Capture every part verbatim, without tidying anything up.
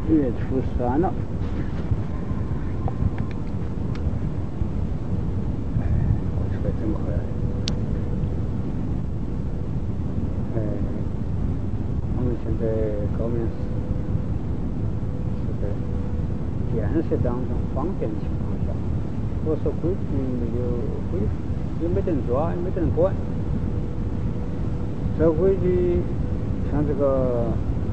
月初三了，过去的真快。哎，我们现在高面是是在建设当中方便的情况下，我说规矩没有恢复，也没得人抓，也没得人管。这规矩像这个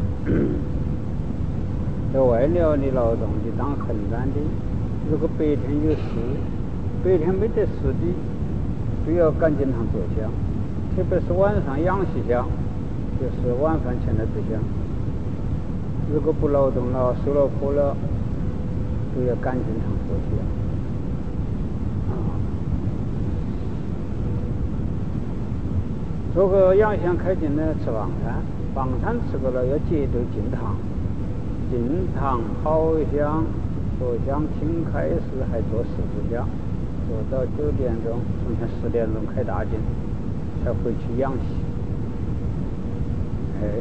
在外寮的劳动的当横担的，如果白天有事，白天没得事的，都要赶紧堂做香，特别是晚上养息香，就是晚饭前的做香。如果不劳动了，收了坡了，都要赶紧堂做香。啊，做个养香开进呢，吃房餐，房餐吃过了要接着进堂。进堂跑香做香请开始，还做四支香，做到九点钟，从前十点钟开大进，才回去养息。哎，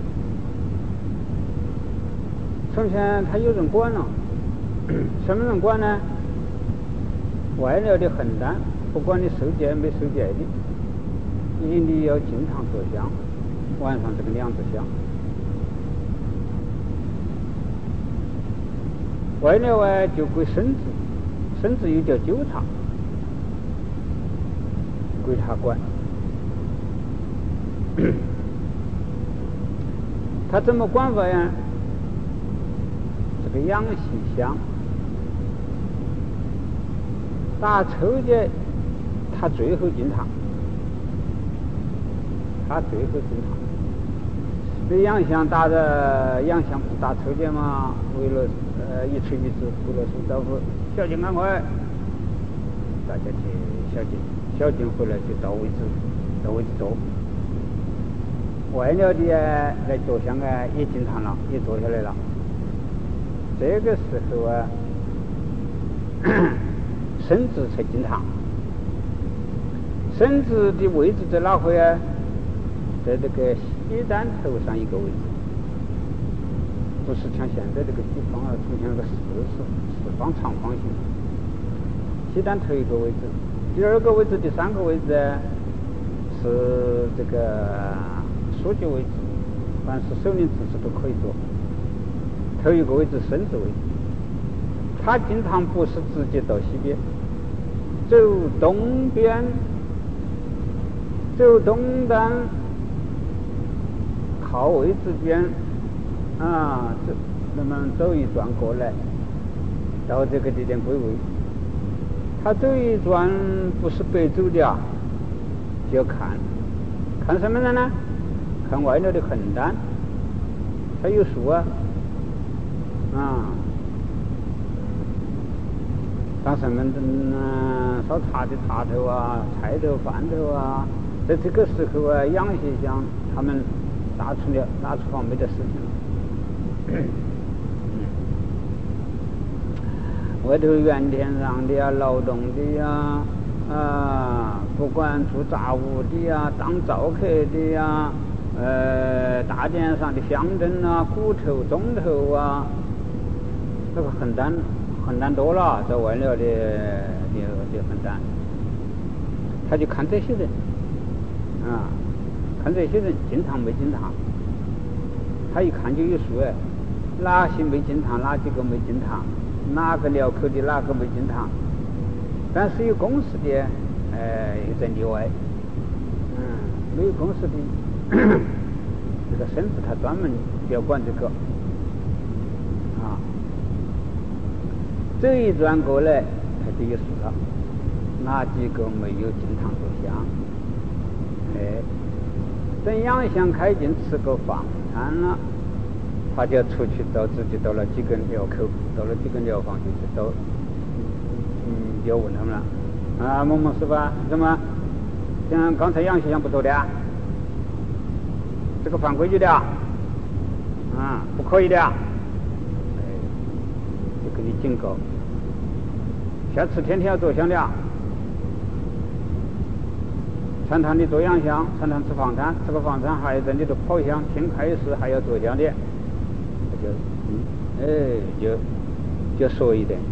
从前他有人管了，什么人管呢？外寮的横担，不管你收戒没收戒的，一定要进堂做香，晚上这个两支香。外寮啊就归生子，生子又叫纠察，归他管。他怎么管法呀？这个养息香打抽节，他最后进堂，他最后进堂。这养香打的养香不是打抽节吗？为了呃一吹一支，为了送招呼，小静赶快，大家去小静，小静回来就到位置，到位置坐。外寮的来做香啊，也进堂了，也坐下来了。这个时候啊，生子才进堂。生子的位置在哪会啊？在这个西单头上一个位置，不是像现在这个地方啊，出现个四四四方长方形。西单头一个位置，第二个位置，第三个位置是这个书记位置，凡是首领指示都可以做。头一个位置生子位置，他进堂不是直接到西边，走东边，走东单。靠位置边啊，走那么走一转过来，到这个地点归位。他走一转不是白走的啊，就要看看什么人呢？看外寮的横担，他有树啊，啊，当什么人啊？烧茶的茶头啊，菜头饭头啊，在这个时候啊，养息香他们。大厨了，大厨房没得事情了。外头原田上的呀，劳动的呀，啊，不管做杂物的呀，当灶客的呀，呃，大殿上的香灯啊，骨头、钟头啊，这个横担，横担多了，在外寮的的的横担，他就看这些人，啊。看这些人进堂没进堂，他一看就有数哎，哪些没进堂，哪几个没进堂，哪个寮口的哪个没进堂，但是有公事的，呃，又在例外，嗯，没有公事的，这个生子他专门要管这个，啊，这一转过来他就有数了，哪几个没有进堂做香，哎。等养香开进吃个饭餐了，他就出去到自己到了几根寮口，到了几根寮房就知道，嗯，就问他们了，啊，某某师傅啊，怎么像刚才养息香不做的啊？这个犯规矩的啊，啊，不可以的啊，哎，就给你警告，下次天天要做香的啊。餐堂里做养香，餐堂吃饭餐，吃个饭餐还在里头跑香，听开始还要做香的，他就嗯哎，就就说一点。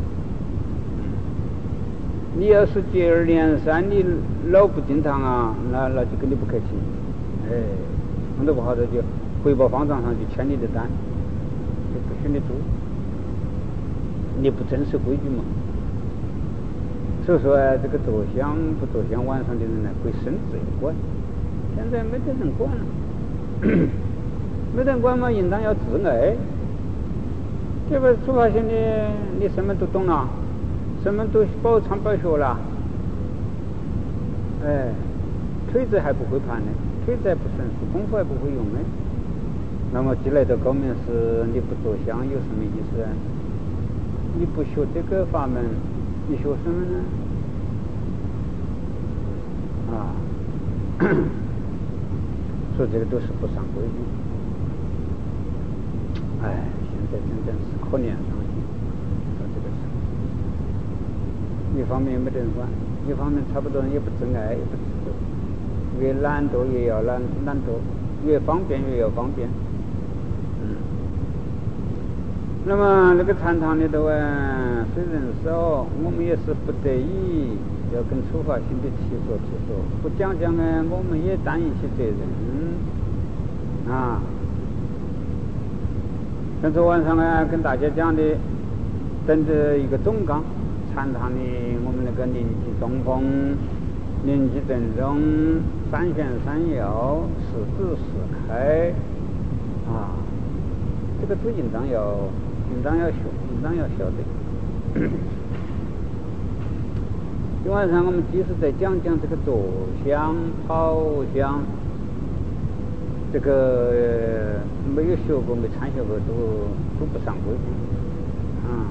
你要是接二连三你老不进堂啊，那那就跟你不客气。哎，弄得不好的就汇报方丈上去签你的单，就不许你做，你不遵守规矩嘛。所以说啊，这个做香不做香晚上的人呢，会生罪管。现在没得人管了，没得人管嘛，应当要自爱。这个出发现你你什么都懂了，什么都饱尝饱学了，哎，腿子还不会盘呢，腿子还不成熟，功夫还不会用呢。那么进来的高明师，你不做香有什么意思啊？你不学这个法门，你学什么呢？啊，说这个都是不上规矩。哎，现在真正是可怜伤心，说这个事。一方面没得人管，一方面差不多人也不真爱，也不知足，越懒惰越要懒懒惰，越方便越要方便。嗯。那么那个禅堂里头啊，虽人少，我们也是不得已要跟出发心的提说提说，不讲讲呢，我们也担一些责任啊。像昨晚上啊，跟大家讲的，等着一个总纲，禅堂的我们那个灵气中锋、灵气正宗、三玄三要、四字四开啊，这个都应当要，应当要学，应当要晓得。今晚上我们即使再讲讲这个坐香、跑香。这个、呃、没有学过、没参学过，都都不上规矩啊。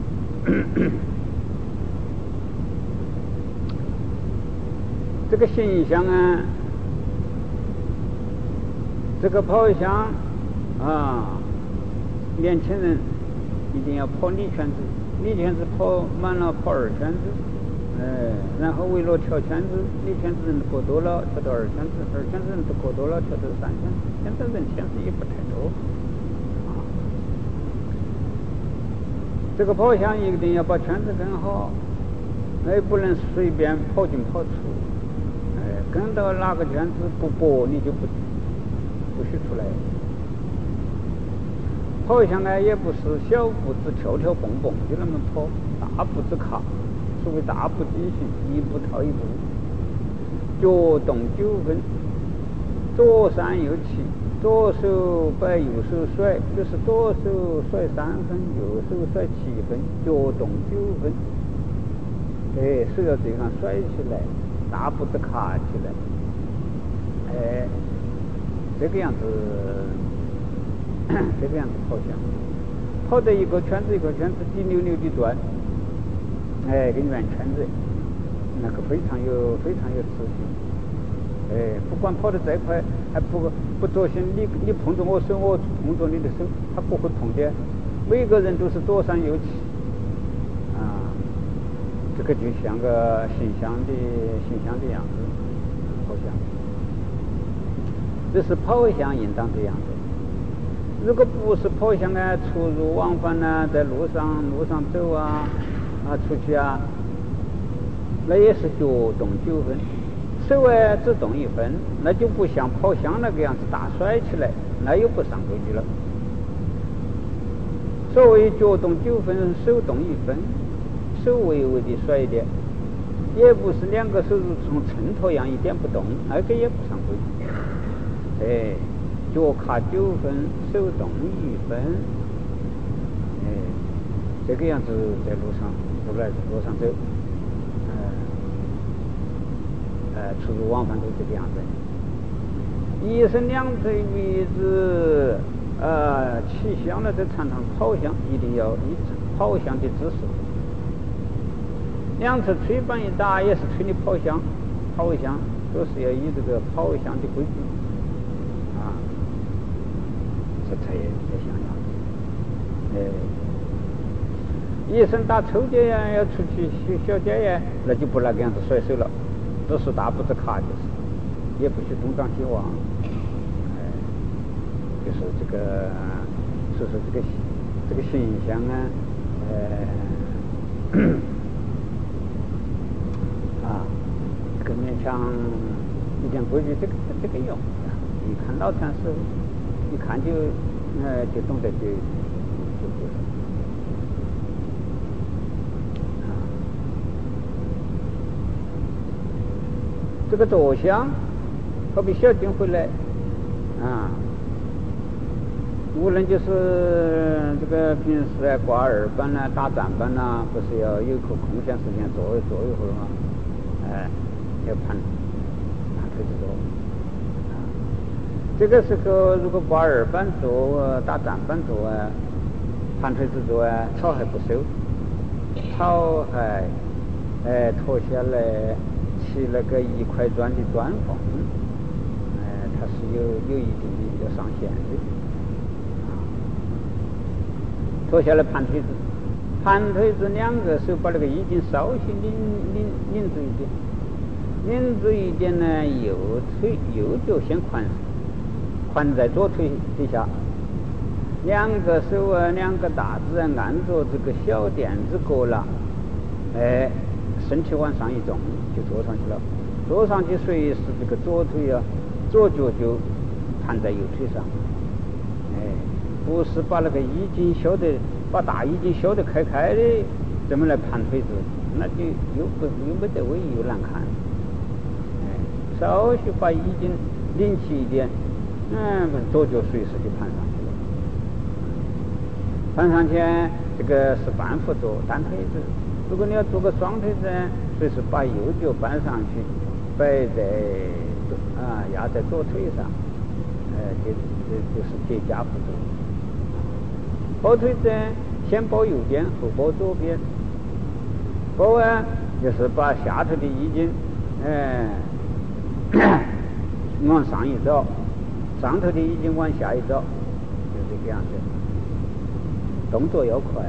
这个行香啊，这个跑香啊，年轻人一定要跑里圈子，里圈子跑满了，跑二圈子。哎，然后围了跳圈子，里圈子人过多了，跳到二圈子；二圈子人过多了，跳到三圈子。现在人圈子也不太多啊。这个跑香一定要把圈子跟好，哎，不能随便跑进跑出。哎，跟到哪个圈子不搏，你就不不许出来。跑香呢，也不是小步子跳跳蹦蹦就那么跑，大步子卡。所谓大步进行，一步套一步，脚动九分，左三右七，左手摆右手甩，就是左手甩三分，右手甩七分，脚动九分。哎，手要这样甩起来，大步子卡起来，哎，这个样子，这个样子跑香，跑得一个圈子一个圈子滴溜溜地转。哎，跟圆圈子，那个非常有非常有秩序。哎，不管跑得再快，还不不作心，你你碰着我手，我碰着你的手，他不会碰的。每个人都是左三右七，啊，这个就像个形象的形象的样子，跑香。这是跑香应当这样的。如果不是跑香啊，出入往返啊，在路上路上走啊。啊，出去啊，那也是脚动九分，手啊只动一分，那就不像跑香那个样子大甩起来，那又不上规矩了。所谓脚动九分，手动一分，手微微的甩一点，也不是两个手如同秤砣一样一点不动，那个也不上规矩。哎，脚卡九分，手动一分，哎，这个样子在路上。路来路上走，呃，呃，出入往返都这个样子。一生两腿鼻子，呃，起香了在禅堂跑香，一定要以跑香的姿势。两侧吹板一打，也是吹你跑香，跑香都是要以这个跑香的规矩啊，这才才像样子，哎。一生打抽屉呀，要出去小小街呀，那就不那个样子甩手了，只是大步子卡就是，也不许东张西望，哎，就是这个，说说这个这个形象呢，呃，啊，这个勉强一点规矩，这个这个用。一看老禅师，一看就呃就懂得就就不是。啊，这个坐香，好比小金回来啊。无论就是这个平时啊挂二班呐、打站班呐，不是要有口空闲时间坐坐一会儿吗？哎，要盘盘腿子坐。啊，这个时候如果挂二班坐、打站班坐啊，盘腿子坐啊，草还不收，草还哎脱下来起那个一块砖的砖缝，哎，它是有有一定的要上限的。脱下来盘腿子，盘腿子两个手把那个衣襟稍许拧拧拧住一点，拧住一点呢，右腿右脚先宽宽在左腿底下，两个手啊，两个大指啊按着这个小垫子角了，哎，身体往上一重就坐上去了，坐上去随时这个左腿啊，左脚就盘在右腿上。不是把那个衣襟削得把大衣襟削得开开的，怎么来盘腿子？那就又不又没得威又难看。哎，稍许把衣襟拧起一点，嗯，左脚随时就盘上去了。盘上去，这个是半副坐单腿子。如果你要做个双腿子，随时把右脚搬上去，摆在啊压在左腿上，哎，这这就是结跏趺坐。抱腿子先抱右边，后抱左边。抱啊，就是把下头的衣襟，哎，往上一找，上头的衣襟往下一找，就这个样子。动作要快。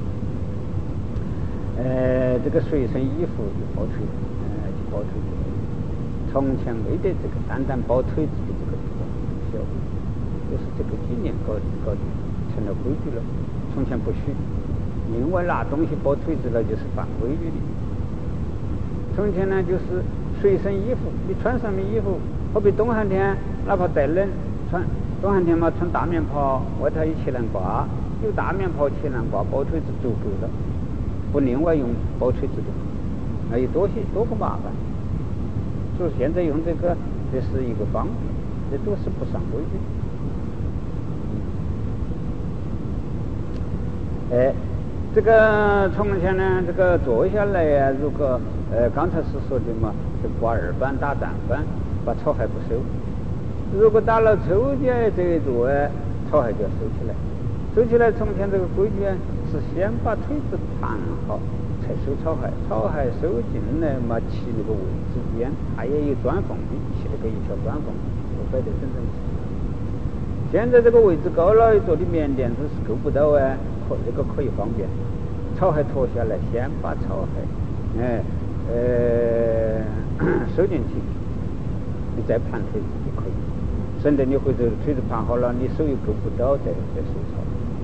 呃，这个随身衣服就抱腿，呃，就抱腿子。从前没得这个单单抱腿子的这个效果，就是这个几年搞搞的。成了规矩了，从前不许，另外拿东西抱腿子了就是犯规矩的。从前呢就是随身衣服，你穿什么衣服，好比冬寒天哪怕再冷，穿冬寒天嘛穿大棉袍，外头一气囊挂，有大棉袍气囊挂，抱腿子足够了，不另外用抱腿子的，那有多些多个麻烦。所以现在用这个，这是一个方便，这都是不上规矩。哎，这个从前呢，这个坐下来呀、啊，如果呃刚才是说的嘛，就挂二班打站班，把草还不收。如果打了抽筋这一坐啊，草还就要收起来。收起来，从前这个规矩啊，是先把腿子盘好，才收草鞋。草鞋收进来嘛，起那个位置边，它也有钻缝的，起那个一条钻缝，就摆得整整齐。现在这个位置高了，做的棉垫子是够不到啊。这个可以方便，草鞋脱下来，先把草鞋，哎，呃，收进去，你再盘腿子就可以，省得你回头腿子盘好了，你手又够不到，再再收草。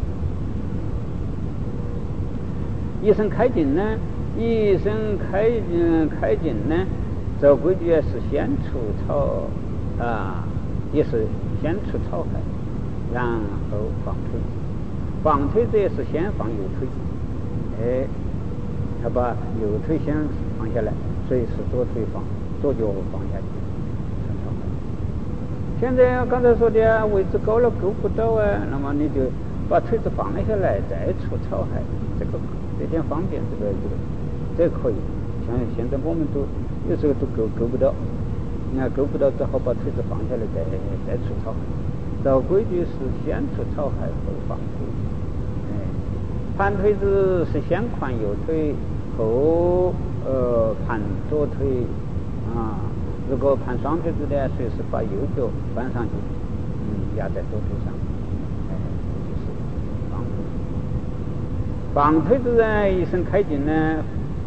一声开尽呢，一声开嗯开尽呢，这规矩是先除草啊，也是先除草鞋，然后放腿子。放腿子也是先放右腿，哎，他把右腿先放下来，随时左腿放，左脚放下去。现在刚才说的位置高了够不到啊，那么你就把腿子放下来，再除草鞋，这个这点方便，这个这个这个可以。像现在我们都有时候都够够不到，你看够不到，只好把腿子放下来，再再除草鞋。这规矩是先除草鞋后放腿。盘腿子是先宽右腿，后呃盘左腿啊。如果盘双腿子的，随时把右脚搬上去，嗯，压在左腿上，哎，就是放腿。放腿子呢，一声开尽呢，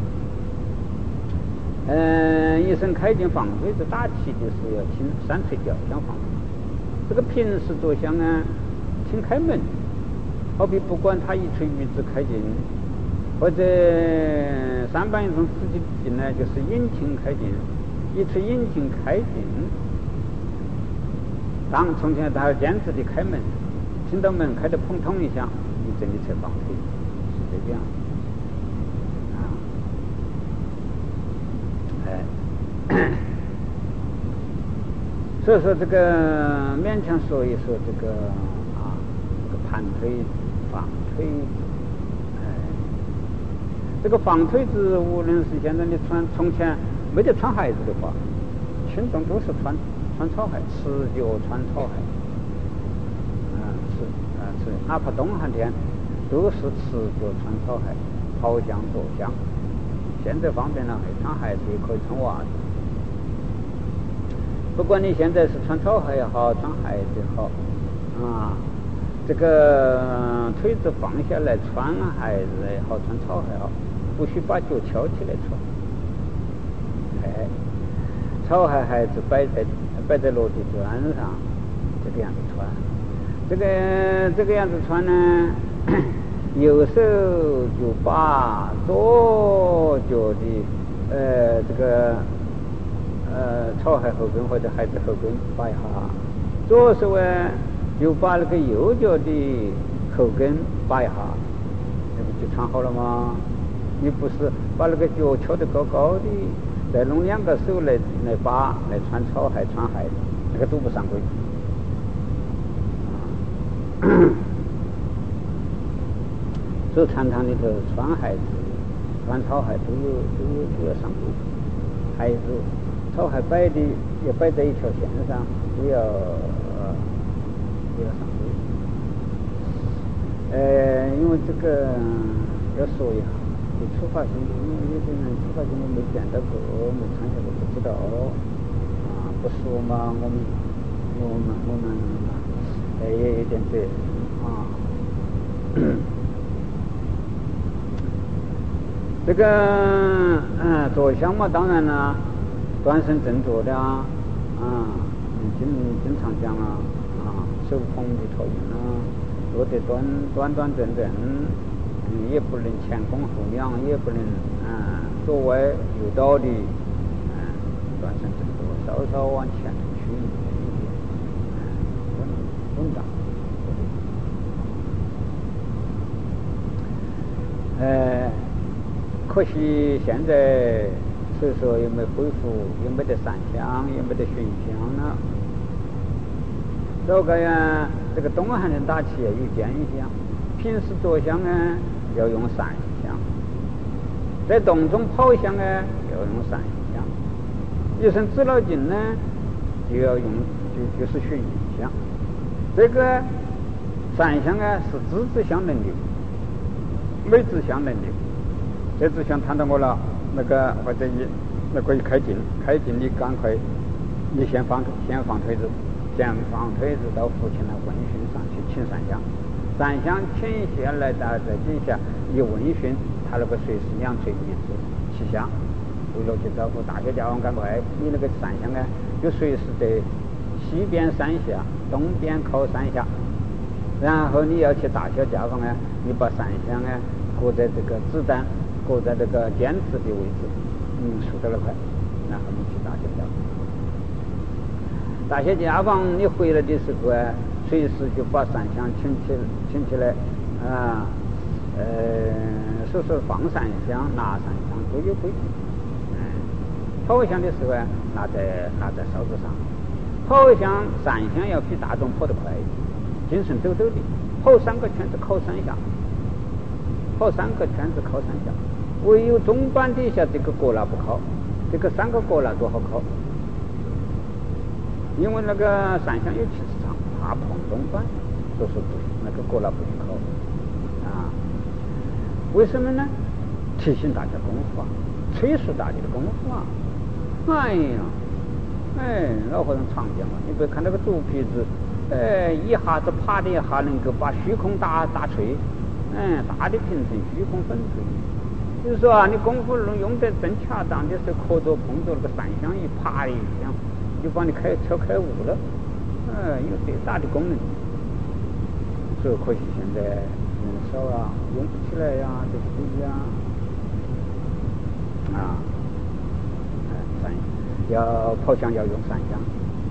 嗯，一声开尽放腿子打起就是要听三锤角相放。这个平时坐香啊，听开门。 好比不管他一锤鱼子开进，或者三半一从自己进来，就是引擎开进，一锤引擎开进，当从前他坚持的开门，听到门开得砰通一下，你这里才放推，是这个样子啊。哎，所以说这个勉强说一说这个啊，这个盘推放推子，哎，这个放推子无论是现在你穿，从前没得穿鞋子的话，群众都是穿穿草鞋，赤脚穿草鞋，啊是啊是，哪怕冬寒天都是赤脚穿草鞋，跑香坐香。现在方便了，穿鞋子也可以穿袜子。不管你现在是穿草鞋也好，穿鞋子也好，啊，这个腿子放下来穿鞋子也好，穿草鞋也好，不许把脚翘起来穿。哎，草鞋鞋子摆在摆在落地砖上，这个样子穿。这个这个样子穿呢，右手就把左脚的呃这个。呃，草鞋后跟或者鞋子后跟把一下，左手呢又把那个右脚的后跟把一下，这不就穿好了吗？你不是把那个脚翘得高高的，再弄两个手来来把来穿草鞋穿鞋，那个都不上规。所以禅堂里头穿鞋子、穿草鞋都有都有都要上规，还有。草鞋摆的也摆在一条线上，都要呃都要上规。呃，因为这个要说一下，你出发性的，因为有些人出发性的没见到过，没穿下过不知道啊，不说嘛，我们我们我们呃也有点责任啊。这个嗯，坐香嘛，当然了。端身正坐的啊，啊，经经常讲啊，啊，手捧的托运啊，坐得端端端正正，嗯，也不能前弓后仰，也不能啊左歪右倒的，嗯，端身正坐，稍稍往前屈一点，嗯，稳稳当。呃，可惜现在。所以说也没恢复，也没得上香，也没得熏香了。这个呀，这个东汉人打起有建议香，平时坐香呢要用上香，在洞中跑香呢要用上香，一生指老经呢就要用就就是熏香。这个上香呢是自制香能力，没制香能力。这支香谈到我了。那个或者你那个一开镜，开镜你赶快，你先放先放腿子，先放腿子到父亲来问讯上去请上香，上香请下来到在底下一问讯，他那个随时两锤一次起香，为了去招呼大小家王赶快，你那个上香呢就随时在西边三下，东边靠三下，然后你要去大小家房呢，你把上香呢搁在这个子弹。搁在这个尖子的位置，嗯，竖到了块，然后你去大小家房。大小家房你回来的时候啊，随时就把上香请起请起来啊，呃，所以说放上香、拿上香都有规矩。嗯，跑香的时候啊，拿在拿在哨子上，跑香上香要比大众跑得快，精神抖抖的，跑三个圈子靠三下，跑三个圈子靠三下。唯有中板底下这个锅蜡不靠，这个三个锅蜡多好靠，因为那个上香有气场，怕碰中板，所以说不那个锅蜡不许靠啊。为什么呢？提醒大家功夫啊，催促大家的功夫啊。哎呀，哎，老和尚常讲嘛，你别看那个竹皮子，哎，一下子啪的一下能够把虚空打打碎，嗯，打的平成虚空粉碎。就是说啊，你功夫能用得正恰当的时候，磕着碰着那个上香一啪的一响，就把你开敲开悟了，嗯，有最大的功能。所以可惜现在少啊，用不起来呀，这个东西啊，啊，哎，三要跑香要用三香，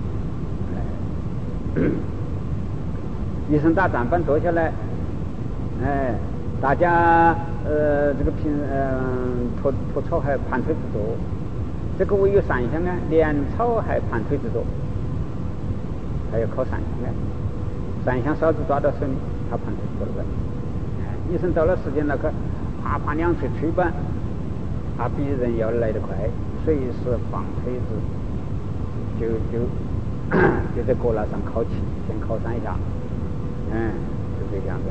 哎，一声大转板坐下来，哎，大家呃这个平嗯托托草还盘腿不坐，这个唯有三香啊，连草还盘腿不坐，还要靠三香啊，三香哨子抓到手里，他盘腿不坐了。医生到了时间那个，啪啪两锤锤板，他比人要来得快，随时放锤子，就就就在锅栏上烤起，先烤三下，嗯，就这样子。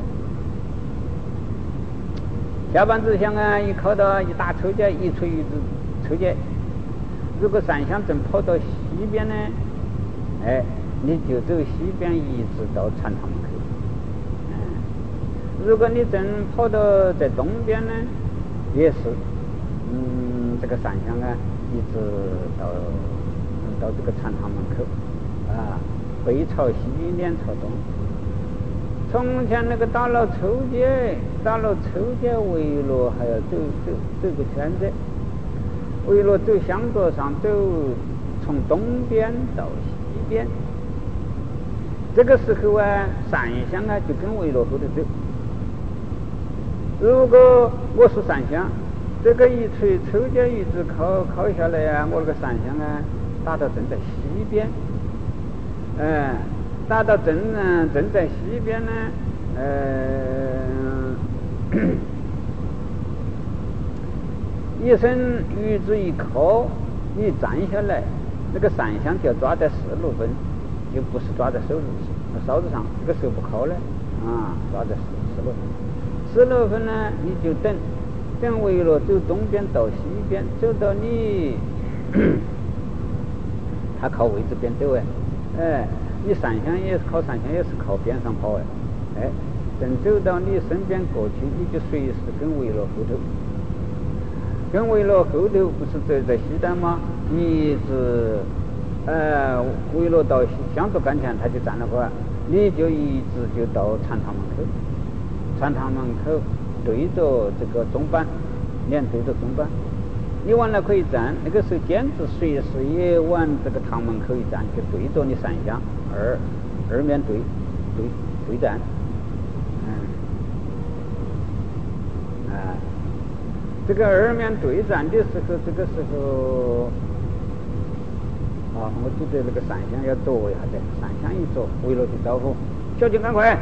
下半支香啊，一烤到一打抽节，一锤一支抽节。如果三香正跑到西边呢，哎，你就走西边一直到禅堂门口。如果你正跑到在东边呢，也是，嗯，这个三香啊，一直到到这个禅堂门口，啊，背朝西，脸朝东。从前那个打了抽节，打了抽节围罗还要走走走个圈子，围罗走香桌上走，从东边到西边。这个时候啊，三香啊就跟围罗后头走。如果我是三香，这个一锤抽节一直靠靠下来啊，我那个三香啊打到正在西边，嗯，打到正呢正在西边呢，呃，一身鱼子一靠，一站下来，这个三香就要抓在四六分，就不是抓在手子勺子上，这个手不靠了啊，抓在四四六分。十六分呢，你就等，等围罗走东边到西边，走到你，他靠位置边走哎，哎，你三香也是靠三香也是靠边上跑哎，哎，等走到你身边过去，你就随时跟围罗后头，跟围罗后头不是走在西单吗？你一直，呃，围罗到香桌跟前，他就站了会儿，你就一直就到禅堂门口。禅堂门口对着这个中板，脸对着中板，你往那可以站，那个时候尖子随时也往这个堂门口一站，就对着你三香，二二面对对对站，嗯，啊，这个二面对站的时候，这个时候，啊，我记得那个三香要躲一下的，三香一躲，围罗就招呼，小姐赶快。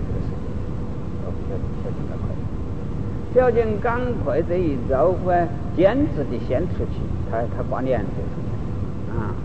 小姐赶快这一招呼啊，坚持的先出去，他他挂帘子出去啊，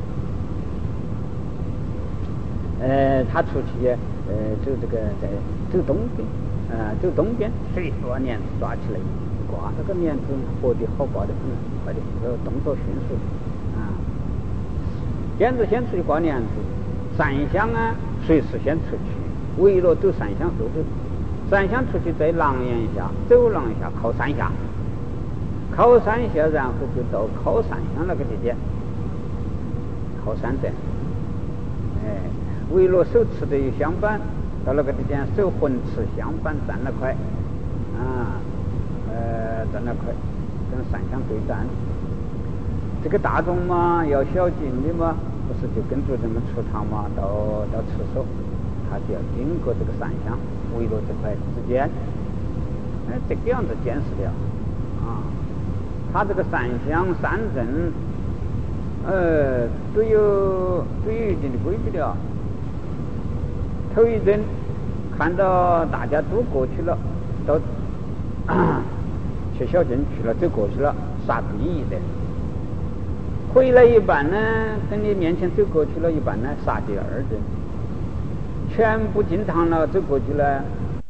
呃，他出去呃走这个在走东边啊，走东边，随时把帘子抓起来挂，那个帘子活得好挂的很，快的，这个动作迅速啊，坚持先出去挂帘子，三香啊随时先出去，围罗走三香后头。三香出去在廊檐下，走廊下靠三下，靠三下，然后就到靠三香那个地点，靠三站。哎，围罗手持的有香板，到那个地点手混持香板站了块，啊，呃，站了块，跟三香对战。这个大众嘛，要小心的嘛，不是就跟着人们出堂嘛，到到厕所。他就要经过这个三香围罗这块之间，哎，这个样子见识了啊！他这个三香三阵，呃，都有都有一定的规矩了。头一阵看到大家都过去了，到去小镇去了，走过去了，杀第一阵。回来一半呢，跟你面前走过去了一半呢，杀第二阵。全部进堂了，走过去了，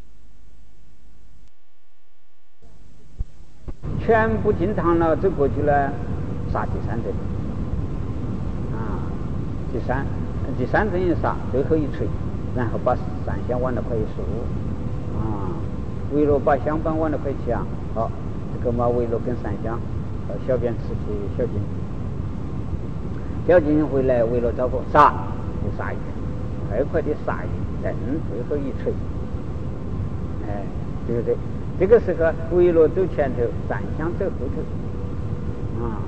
全部进堂了，走过去了，杀第三阵，啊，第三第三阵一杀，最后一锤，然后把三香往那块一竖，啊，围罗把香板往那块抢，好，这个嘛围罗跟三香，到小便池去小金，小金回来围罗招呼杀，就杀一阵。快快的杀一阵，最后一锤，哎， 对不对？这个时候维罗走前头，善香走后头啊。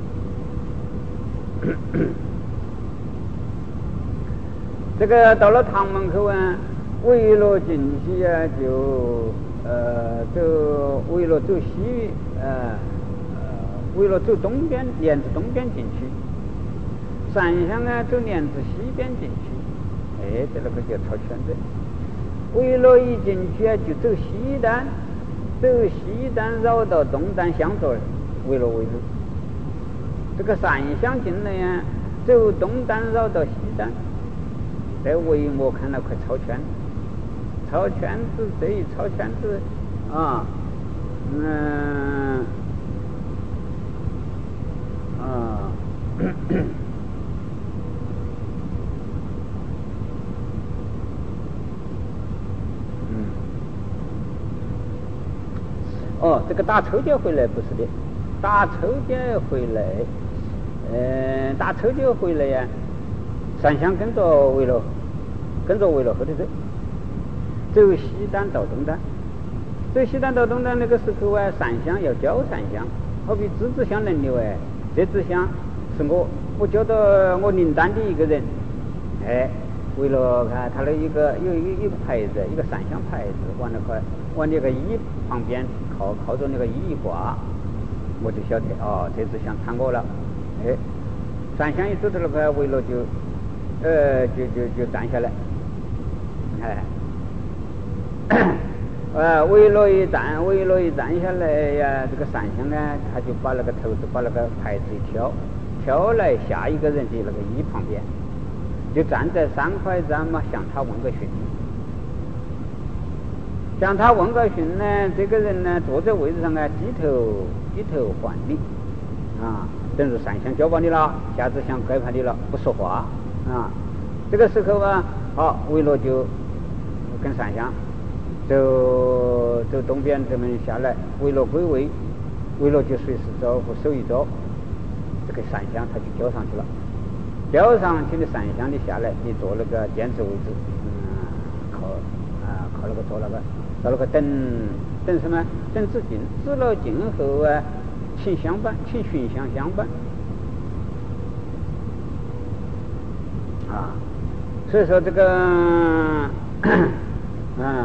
这个到了堂门口啊，维罗进去啊，就呃走维罗走西呃呃维罗走东边，帘子东边进去，善香呢走帘子西边进去。哎，这个就抄圈子。维罗一进去啊，就走西单，走西单绕到东单向左，维罗为主。这个善香进来呀，走东单绕到西单。在维摩看了快抄圈，抄圈子这一抄圈子啊，嗯啊。哦，这个打抽屉回来不是的，打抽屉回来，呃，打抽屉回来呀，善香跟着维罗，跟着维罗后头走，走西单到东单，走西单到东单那个时候啊，善香要教善香，好比支支香轮流哎，这支香是我我教到我临单的一个人，哎，维罗看他的一个有一一个牌子，一个善香牌子，往那块往那个衣旁边。靠靠着那个衣一挂，我就晓得哦，这只香谈我了。哎，善香一走到那个维罗就，呃，就就就站下来。哎，呃，维罗一站，维罗一站下来呀，这个善香呢，他就把那个头子把那个牌子一挑，挑来下一个人的那个衣旁边，就站在三块站嘛，向他问个讯。向他问个讯呢，这个人呢坐在位置上啊，低头低头还礼啊，等于善香交帮你了，下次想该判你了，不说话啊。这个时候啊，好，维罗就跟善香走走东边这么下来，维罗归位，维罗就随时招呼手一招，这个善香他就交上去了，交上去的善香你下来，你坐那个兼职位置，嗯，靠啊靠那个坐那个。到那个等等什么？等至尽，至了尽后啊，请相伴，请寻香相伴啊。所以说这个啊，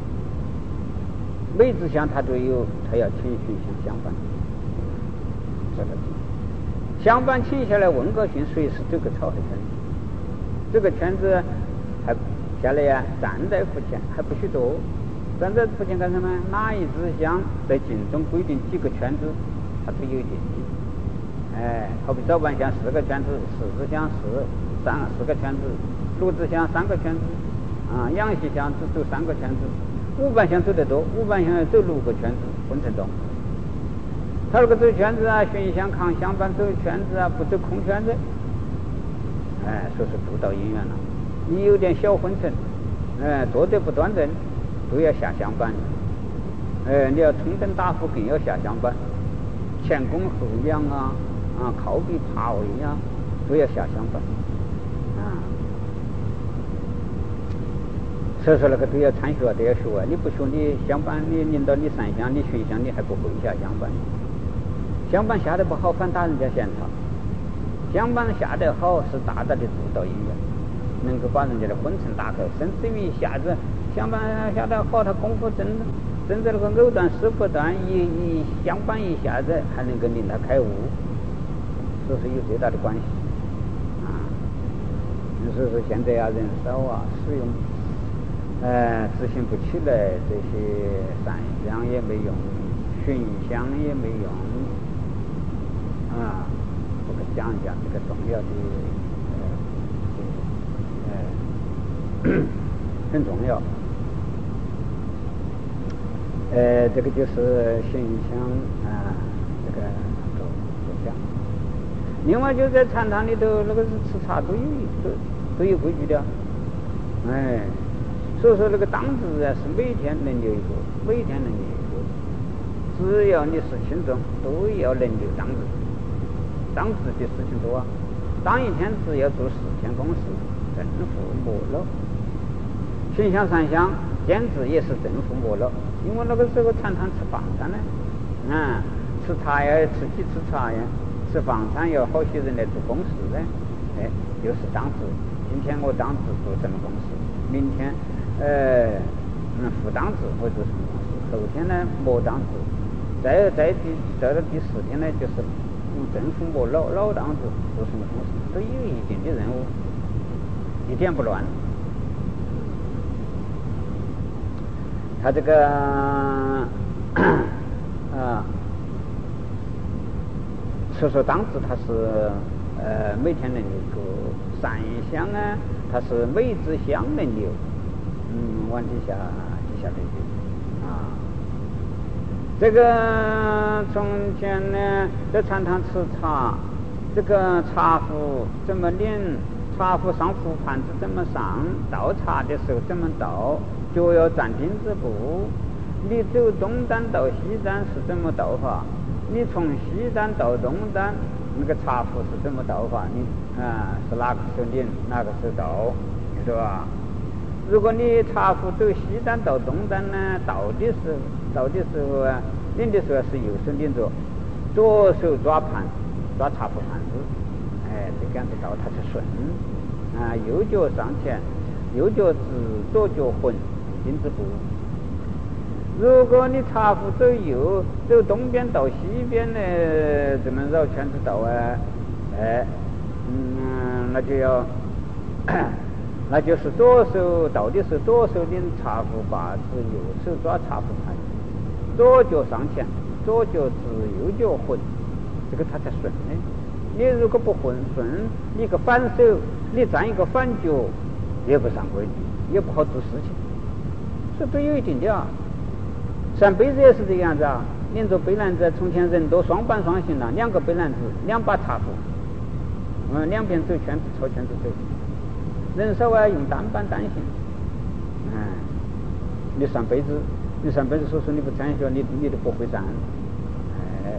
每支香他都有，他要请寻香相伴，这个相伴请下来问个讯，随时走个草黑圈，这个圈子还下来呀，站在佛前还不许坐。站在佛前干什么？哪一支香在经中规定几个圈子，它都有禁忌。哎，好比早晚香四个圈子，四支香四三四个圈子，六支香三个圈子，啊，阳气香只走三个圈子，五瓣香走得多，五瓣香要走六个圈子，混成多。他那个走圈子啊，寻香扛香板走圈子啊，不走空圈子，哎，说是不到姻缘了。你有点小昏沉，哎，坐得不端正。都要下香板，呃，你要冲灯打虎更要下香板，前弓后仰啊，啊，靠壁爬位呀，都要下香板，啊，所以说那个都要参学，都要学啊！你不学，你香板，你领导你上香，你寻香，你还不会下香板，香板下得不好，反打人家闲草；香板下得好，是大大的助道因缘，能够把人家的昏沉打开，甚至于一下子。香板下得好，他功夫真真在那个藕断丝不断，一一香板一下子还能够令他开悟，这是有最大的关系啊。所以说现在啊人少啊，使用呃执行不起来，这些善香也没用，寻香也没用啊。我们讲一讲这个重要的呃呃很重要。呃，这个就是寻香啊，这个做做香。另外就在禅堂里头，那个是吃茶都有都都有规矩的，哎，所以说那个当值啊是每天能留一个，每天能留一个，只要你是轻重，都要能留当值。当值的事情多啊，当一天只要做四天公事，正负莫漏。寻香三香简直也是正负莫漏。因为那个时候常常吃饭餐呢，啊，吃茶呀，吃鸡吃茶呀，吃饭餐有好些人来做公事呢，哎，就是当值。今天我当值做什么公事，明天呃嗯副当值我做什么公事，后天呢莫当值，再再第再到第四天呢就是用正负莫漏老当值做什么公事，都有一定的任务，一点不乱。他这个啊，所说当值他是呃每天能够三香啊，它是每支香能流，嗯，往底下底下对对啊。这个从前呢，在禅堂吃茶，这个茶壶怎么捻，茶壶上壶盘子怎么上，倒茶的时候怎么倒，脚要站丁字步。你走东单到西单是怎么倒法？你从西单到东单，那个茶壶是怎么倒法？你啊，是哪个时候拧，哪个时候倒，是吧？如果你茶壶走西单到东单呢，倒的时候，倒的时候啊，拧的时候是右手拧着，左手抓盘，抓茶壶盘子，哎，这个样子倒它是顺啊，右脚上前，右脚直，左脚混，丁字步。如果你茶壶走右，走东边到西边呢，怎么绕圈子倒啊？哎，嗯，那就要，那就是左手倒的是左手拎茶壶把子，右手抓茶壶盘，左脚上前，左脚直，右脚混，这个它才顺呢。你如果不混顺，你个反手，你站一个反脚，也不上规矩，也不好做事情，这都有一定的啊。扇杯子也是这个样子啊，连着杯篮子，从前人多双板双行了，两个杯篮子，两把茶壶，嗯，两边走圈子，朝圈子走。人少啊，用单板单行。嗯，你扇杯子，你扇杯子，说说你不参学，你你都不会扇。哎，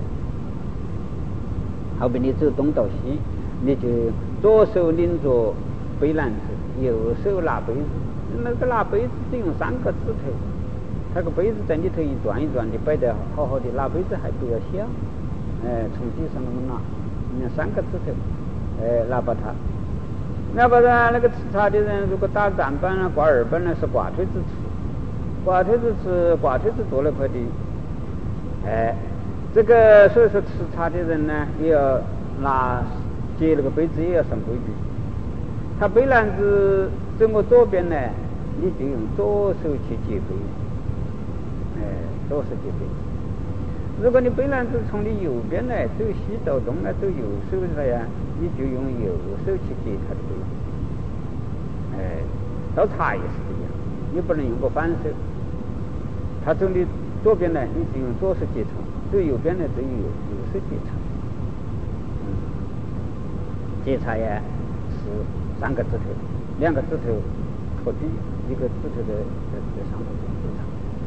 好比你走东到西，你就左手拎着杯篮子，右手拿杯子，那个拿杯子只用三个指头。他个杯子在里头一转一转的摆得好好的，拿杯子还不要响，哎，从地上那么拿，你看三个指头，哎，拿把它，拿把它那个吃茶的人，如果打站板啊、挂二板呢，是挂腿子吃，挂腿子吃，挂腿子多了块的，哎，这个所以说吃茶的人呢，也要拿接那个杯子也要上规矩，他杯篮子走我左边呢，你就用左手去接杯。哎，左手接杯。如果你杯篮子从你右边来走西到东来走右手来呀，你就用右手去接它的杯。哎，倒茶也是这样，你不能用个反手。他从你左边来，你就用左手接茶；走右边来，就用右手接茶。嗯，接茶呀是三个指头，两个指头托底，一个指头在在上头接茶。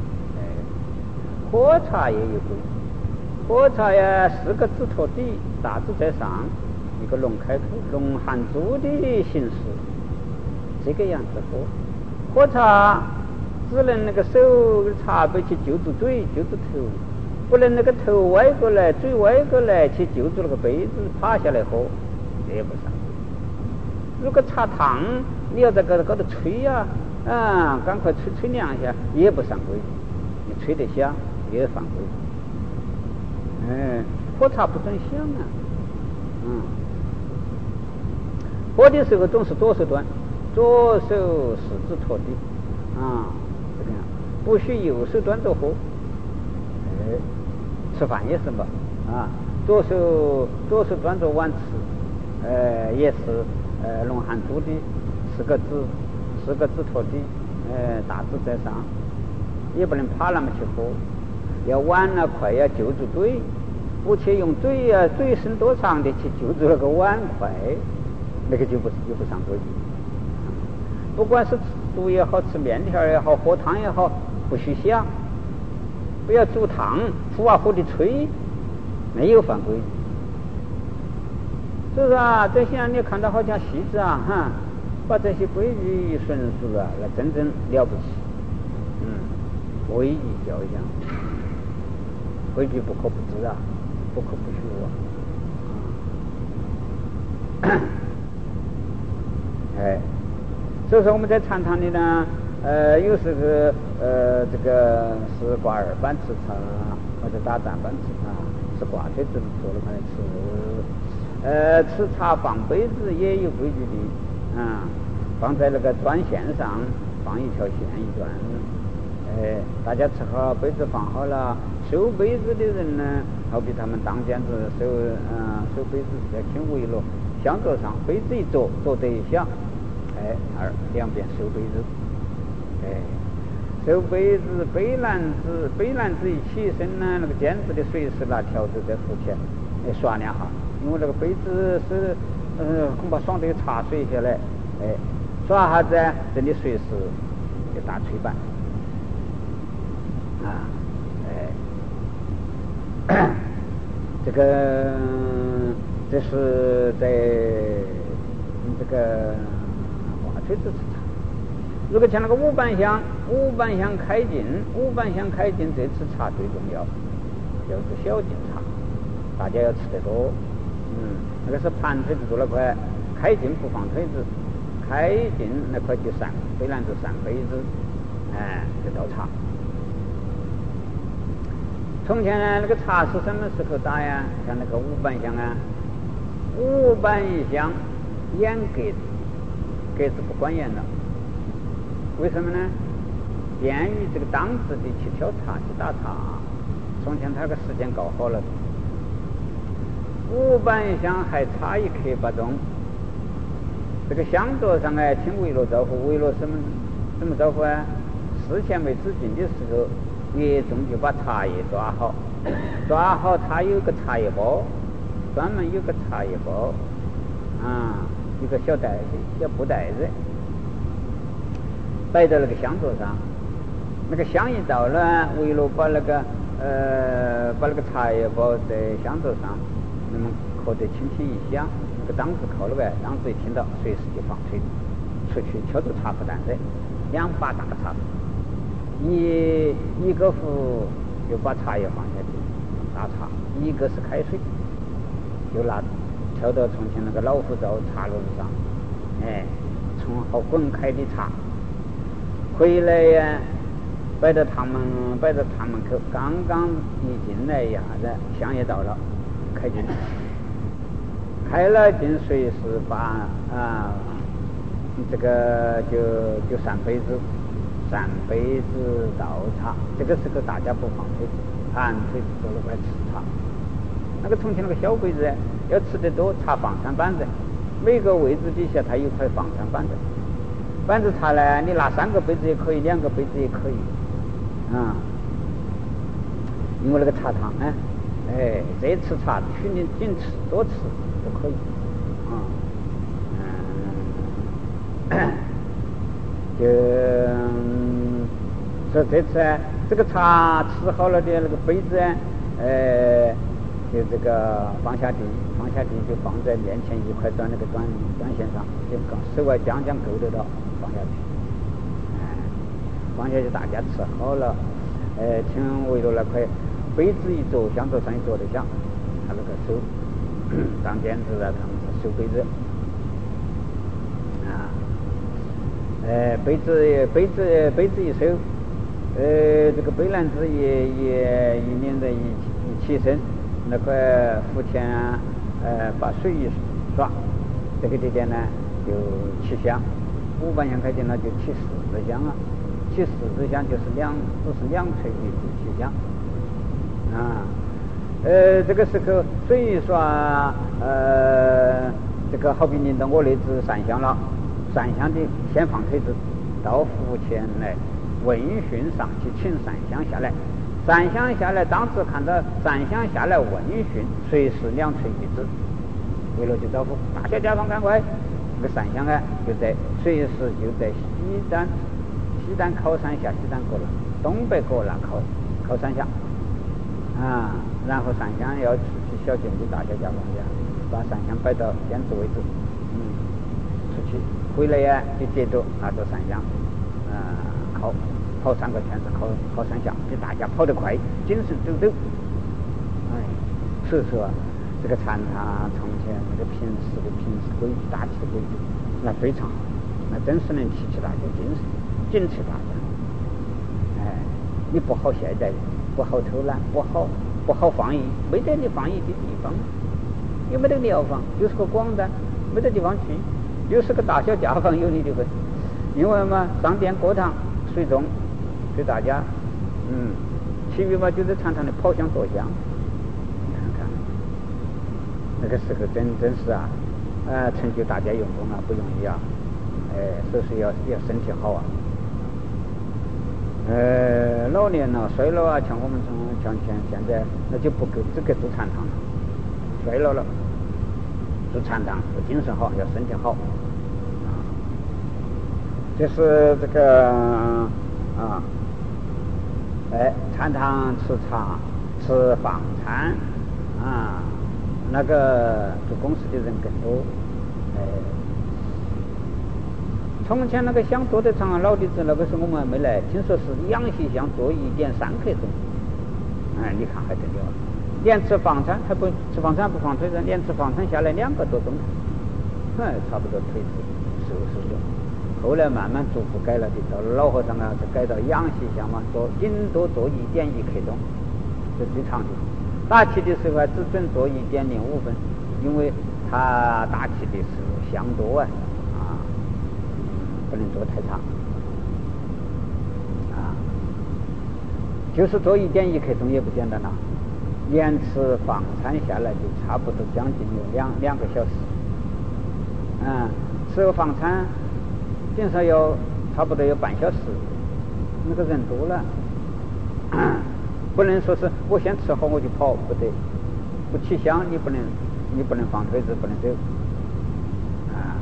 喝茶也有规矩，喝茶呀，四个指托底，大指在上，一个龙开口，龙含珠的形式，这个样子喝。喝茶只能那个手茶杯去揪住嘴，揪住头，不能那个头歪过来，嘴歪过来去揪住那个杯子，趴下来喝，这也不上。如果茶烫，你要在高头高头吹呀、啊，啊，赶快吹吹两下，也不上规矩，你吹得响。也犯规，哎，喝茶不准响啊，嗯，喝的时候总是左手端，左手食指托地，啊，这个样，不许右手端着喝，哎，吃饭也是嘛，啊，左手左手端着碗吃，呃，也是呃龙含珠的四个指，四个指托地，呃，大指在上，也不能趴那么去喝。要碗啊筷要揪住嘴，不去用嘴啊嘴伸多长的去揪住那个碗筷，那个就不就不上规矩。不管是吃粥也好，吃面条也好，喝汤也好，不许响，不要煮汤呼啊呼的吹，没有犯规矩。是不是啊？这些你看到好像戏子啊，哈，把这些规矩顺熟了，那真正了不起。 威仪交相，规矩不可不知啊，不可不学啊。哎，所以说我们在禅堂里呢，呃，有时候呃，这个是挂二板吃茶，或者打三板吃茶，是挂腿子坐了块吃。呃，吃茶放杯子也有规矩的啊，放在那个端线上，放一条线一端。哎，大家吃好杯子放好了，收杯子的人呢，好比他们当间子收，嗯、呃，收杯子在轻围了，香桌上杯子一坐，坐得一响，哎，二两边收杯子，哎，收杯子，杯篮子，杯篮子一起身呢，那个尖子的水是拿条子在扶前，哎，刷两下，因为那个杯子是，呃，恐怕爽得有茶水下来，哎，刷下子，这里水是一大锤板。啊，哎，这个这是在这个挂锤子吃茶。如果像那个五板香，五板香开进，五板香开进，这次茶最重要，就是小进茶，大家要吃得多。嗯，那个是盘腿子做那块，开进不放腿子，开进那块就散杯篮子散杯子，哎，这倒茶。从前呢，那个茶是什么时候打呀？像那个五板香啊，五板香掩格子，格子不管严了。为什么呢？便于这个当值的去挑茶去打茶。从前他个时间搞好了，五板香还差一刻八钟。这个香桌上哎，听围罗招呼，围罗什么什么招呼啊？事前未知进的时候。叶中就把茶叶抓好，抓好它有个茶叶包，专门有个茶叶包，啊，一个小袋子，小布袋子，摆在那个香桌上。那个香一到了，围罗把那个呃把那个茶叶包在香桌上，那么磕得轻轻一响，那个当子靠了呗，当子一听到，随时就放腿出去敲着茶壶担子，两把大茶壶。一一个壶就把茶叶放下去打茶，一个是开水，就拿挑到从前那个老虎灶茶炉子上，哎，冲好滚开的茶，回来呀，摆到堂门，摆到堂门口，刚刚一进来一下子，香也到了，开进，开了进，随时把啊，这个就就散杯子。三杯子倒茶，这个时候大家不放腿子，盘腿子坐了块吃茶。那个从前那个小杯子要吃得多，茶放上板子，每个位置底下它有块放上板子。板子茶呢，你拿三个杯子也可以，两个杯子也可以，啊，因为那个茶汤呢，哎，这吃茶许你仅吃多吃都可以，啊，嗯。就说这次啊，这个茶吃好了的那个杯子啊，呃，就这个放下地，放下地就放在面前一块端那个端端线上，就刚手外将将够得到，放下去，哎，放下去大家吃好了，呃，请围着那块杯子一坐，香桌上一坐得响，他那个手当剪子啊，他们是收杯子。呃，杯子杯子杯子一收，呃，这个杯篮子也也一连着一一起身，那块壶前啊，呃，把水一刷，这个地点呢就起香，五板香开进了就起四支香了，起四支香就是两只是两锤一支起香，啊，呃，这个时候水一刷，呃，这个好比领到我那只散香了。散香的先放腿子，到壶前来问讯上去，请散香下来。散香下来，当时看到散香下来问讯，随时两锤一支，为了就招呼大小家房赶快。这个散香啊，就在随时就在西单西单靠山下，西单过了东北过了靠靠山下啊，然后散香要出去小径的大小家房家，把散香摆到尖子位置，嗯，出去。回来呀、啊，就接着拿着散香，啊、呃，靠跑三个圈子，靠靠三下，比大家跑得快，精神抖抖。哎，所以说这个禅堂从前那个平时的平时规矩，大体的规矩，那非常好，那真是能提起大家精神，警惕大家。哎，你不好懈怠，不好偷懒，不好不好放逸，没得你放逸的地方，又没得疗房，又是个广单，没得地方去，又是个大小家房有你的份。因为嘛，上殿过堂随众给大家，嗯，其余嘛就在常常的跑香坐香。你看看，那个时候真真是啊，呃，成就大家用功啊，不容易啊，哎，所以说要要身体好啊。呃，老年了，衰老啊，像我们从像现现在那就不够资格做禅堂了，衰老了，做禅堂要精神好，要身体好。就是这个啊，哎，禅堂吃茶吃房餐啊，那个做公司的人更多。哎，从前那个香做的长老弟子那个时候我们还没来，听说是养息香做一点三刻钟。哎，你看还得了，连吃房餐还不吃房餐不放腿人，连吃房餐下来两个多钟头，哎，差不多腿是收拾了。后来慢慢逐步改了的，到老和尚啊，就改到养息香嘛，做顶多做一点一刻钟，是最长的。打气的时候啊，只准做一点零五分，因为他打气的是香多啊，啊，不能做太长，啊，就是做一点一刻钟也不简单了。连吃房餐下来就差不多将近有两两个小时，嗯，吃房餐。经常要差不多有半小时，那个人多了，不能说是我先吃好我就跑，不得，不起香你不能，你不能放腿子，不能走，啊，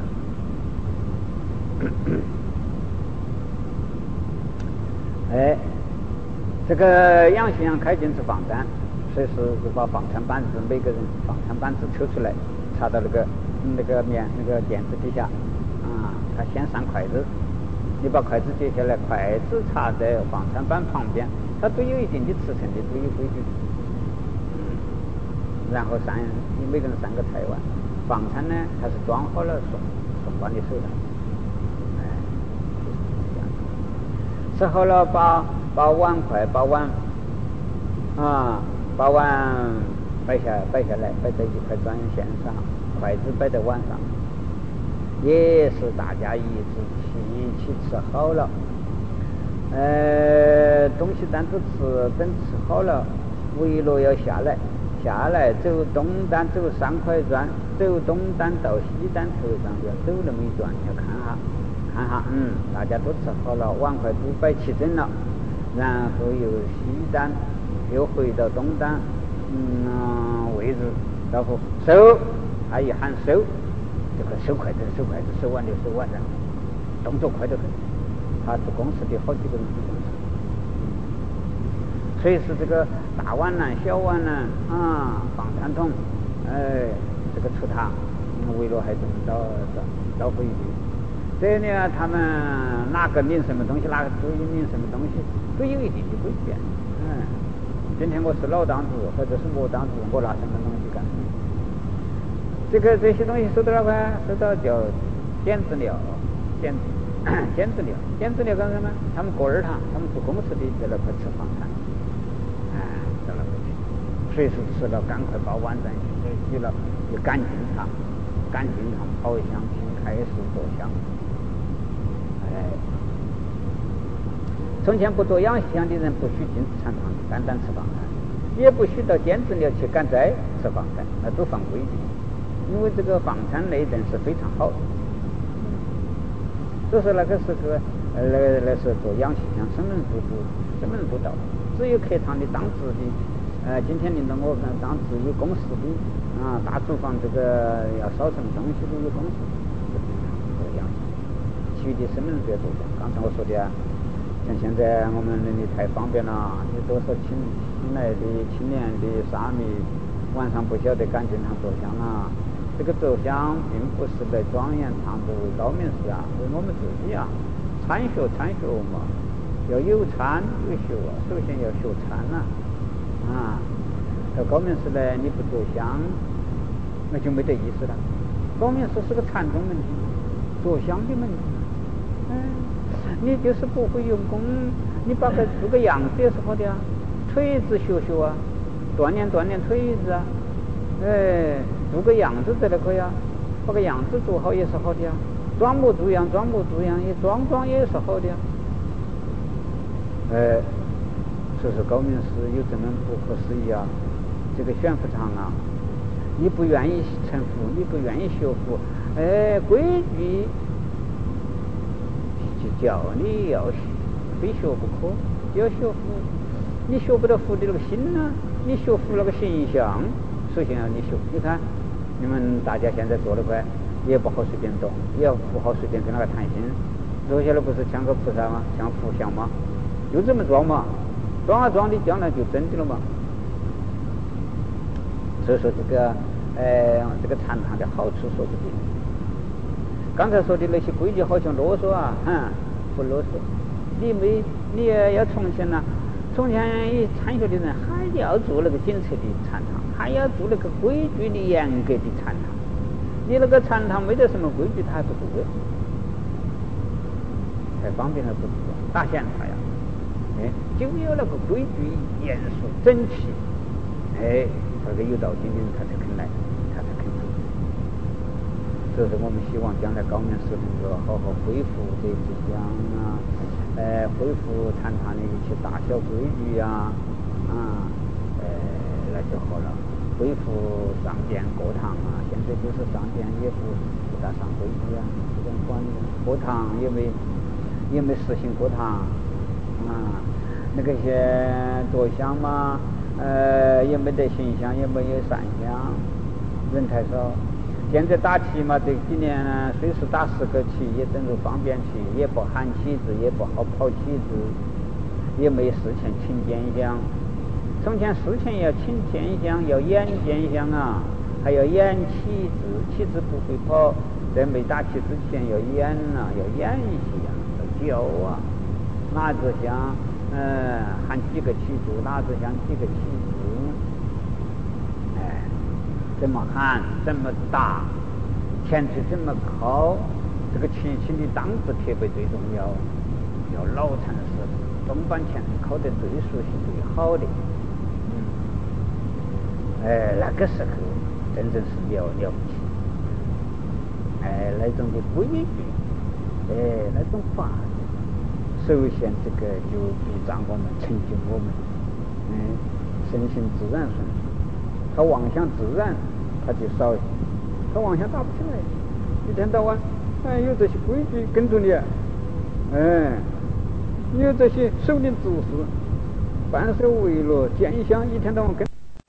哎，这个养息香开进是房单，随时就把房餐板子每个人房餐板子抽出来，插到那个那个面那个垫子底下。他先上筷子，你把筷子接下来，筷子插在房餐板旁边，它都有一定的尺寸的，都有规矩。嗯，然后上你每个人上个菜碗，房餐呢，它是装好了送送到你手上。哎，就是这样。吃好了，把把碗筷、把碗啊，把碗摆下摆下来，摆在一块砖线上，筷子摆在碗上。也是大家一直一起吃好了，呃，东西单独吃，等吃好了，围罗要下来，下来走东单走三块砖，走东单到西单头上要走那么一转，要看下，看下，嗯，大家都吃好了，碗筷都摆齐整了，然后由西单又回到东单，嗯、呃、位置，然后收，他一喊收。这个收筷子收筷子收碗的收碗的，动作快得很。他是公司的好几个人的公司，所以是这个大碗呢、小碗呢啊，放餐桶，哎，这个出堂，围罗还这么招招招呼一句。这呢，他们哪个领什么东西，哪个注意领什么东西，都有一定的规矩。嗯，今天我是老档子，或者是我档子，我拿什么东西干什么？这个这些东西收到哪块？收到叫剪资料，剪剪资料，剪资料干什么？他们过二堂，他们做公司的在那块吃房餐，哎，在那块去，随时吃了赶快把碗盏洗了，就赶进堂，赶进堂跑香请开始做香。哎，从前不做养息香的人不许进禅堂，单单吃房餐，也不许到剪资料去赶斋吃房餐，那都犯规矩。因为这个房餐内等是非常好的，所以说那个时候，呃，那那是做养息香，什么人都不，什么人都到，只有客堂的当值的，呃，今天领导我看当值有公司的啊，大厨房这个要烧什么东西都有公司，这个养息，其余的什么人都要做香。刚才我说的啊，像现在我们人力太方便了，有多少请请来的青年的沙弥，晚上不晓得赶进堂做香啊。这个做香并不是来庄严堂，不为高明寺啊，为我们自己啊，参学参学嘛， 要有参有学啊，首先要学参呐啊。到高明寺呢，你不着香，那就没得意思了。高明寺是个禅宗门题，着香的门题。嗯，你就是不会用功，你把个做个样子也是好的啊，腿子学学啊，锻炼锻炼腿子啊，哎，做个样子这都可以啊，把个样子做好也是好的啊，装模作样装模作样也装装也是好的啊。哎，所以说高明寺有这么不可思议啊，这个玄福堂啊，你不愿意成佛，你不愿意学佛，哎，规矩就叫你要学，非学不可，就要学佛。你学不到佛的那个心呢、啊，你学佛那个形象，首先要你学。你看你们大家现在做的快，也不好随便动，也要不好随便跟那个谈心。坐下来不是像个菩萨吗？像佛像吗？就这么装嘛，装啊装的，将来就真的了嘛。所以说这个，呃，这个禅堂的好处说不定。刚才说的那些规矩好像啰嗦啊，哼，不啰嗦。你没，你也要从前呢，从前一参学的人还要做那个精彻的禅堂，还要做那个规矩的严格的禅堂。你那个禅堂没得什么规矩，他还不做，太方便了不做，大显他呀。哎，就有那个规矩严肃整齐，哎，这个有道心的人他才肯来，他才肯做。所以说我们希望将来高明寺能够好好恢复这这项啊，呃，恢复禅堂的一些大小规矩呀，啊，呃，那就好了。恢复上殿过堂啊，现在就是上殿也不不大上规矩啊，不敢管过堂也没也没实行过堂。啊，那个些着香嘛，呃，也没得形象，也没有善香，人太少。现在打旗嘛，这几年呢，虽是打十个旗，也等于方便旗，也不喊旗子，也不好跑旗子，也没事前请见香。从前事前要请见香，要演见香啊，还要演旗子，旗子不会跑，在没打旗之前要演啊，要演一些啊，要教啊。哪只香，呃，喊几个旗子，哪只香几个旗子，哎，怎么喊，怎么打，前腿怎么靠，这个旗旗的档次特别最重要，要老禅师，东板前腿靠得最熟悉最好的，嗯，哎，那个时候真正是了了不起，哎，那种的规矩，哎，那种法。首先这个就助长我们，成就我们，嗯，身心自然顺畅。他妄想自然，他就少；他妄想打不起来。一天到晚，哎，有这些规矩跟着你，哎，有这些守定姿势，半手为乐，见香，一天到晚跟。